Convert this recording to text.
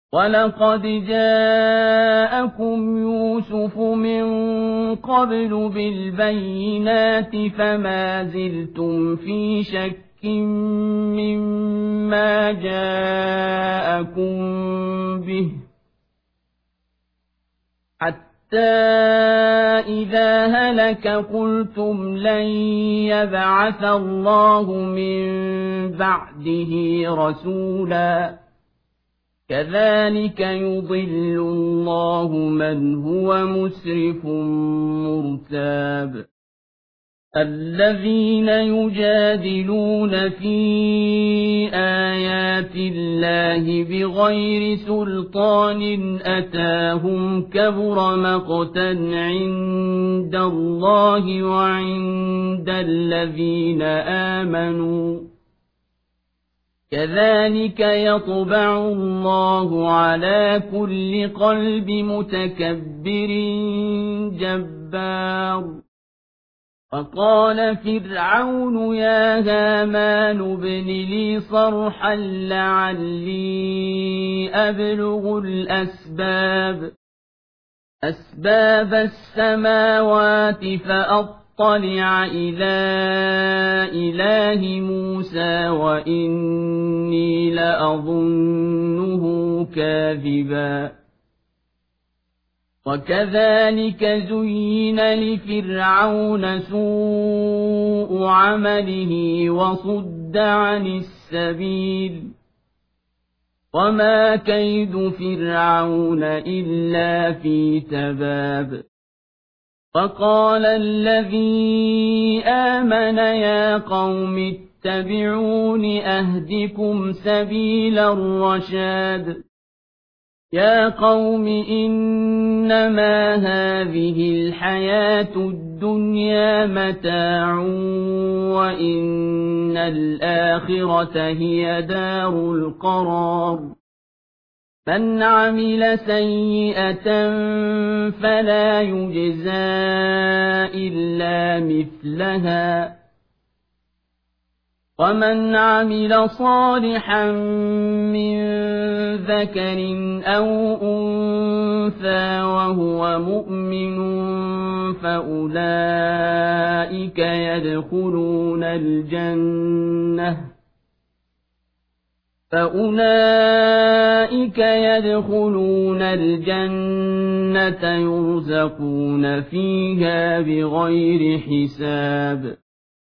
وَلَقَدْ جَاءَكُمْ يُوسُفُ مِن قَبْلُ بِالْبَيِّنَاتِ فَمَا زِلْتُمْ فِي شَكٍّ مِّمَّا جَاءَكُم بِهِ حَتَّىٰ إِذَا هَلَكَ قُلْتُمْ لَن يَبْعَثَ اللَّهُ مِن بَعْدِهِ رَسُولًا كَذَٰلِكَ يُضِلُّ اللَّهُ مَنْ هُوَ مُسْرِفٌ مُّرْتَابٌ الَّذِينَ يُجَادِلُونَ فِي آيَاتِ اللَّهِ بِغَيْرِ سُلْطَانٍ أَتَاهُمْ كَبُرَ مَقْتًا عِندَ اللَّهِ وَعِندَ الَّذِينَ آمَنُوا كَذَٰلِكَ يَطْبَعُ اللَّهُ عَلَىٰ كُلِّ قَلْبِ مُتَكَبِّرٍ جَبَّارٍ وَقَالَ فِرْعَوْنُ يَا هَامَانُ ابْنِ لِي صَرْحًا لَّعَلِّي أَبْلُغُ أَسْبَابَ السَّمَاوَاتِ فَأَطَّلِعَ إِلَىٰ إِلَٰهِ مُوسَىٰ وَإِنِّي لَأَظُنُّهُ كَاذِبًا وَكَذَٰلِكَ زُيِّنَ لِفِرْعَوْنَ سُوءُ عَمَلِهِ وَصُدَّ عَنِ السَّبِيلِ وَمَا كَيْدُ فِرْعَوْنَ إِلَّا فِي تَبَابٍ وَقَالَ الَّذِي آمَنَ يَا قَوْمِ اتَّبِعُونِ أَهْدِكُمْ سَبِيلَ الرَّشَادِ يَا قَوْمِ إِنَّمَا هَٰذِهِ الْحَيَاةُ الدُّنْيَا مَتَاعٌ وَإِنَّ الْآخِرَةَ هِيَ دَارُ الْقَرَارِ مَنْ عَمِلَ سَيِّئَةً فَلَا يُجْزَىٰ إِلَّا مِثْلَهَا وَمَنْ عَمِلَ صَالِحًا مِّن ذَكَرٍ أَوْ أُنثَىٰ وَهُوَ مُؤْمِنٌ فَأُولَٰئِكَ يَدْخُلُونَ الْجَنَّةَ يُرْزَقُونَ فِيهَا بِغَيْرِ حِسَابٍ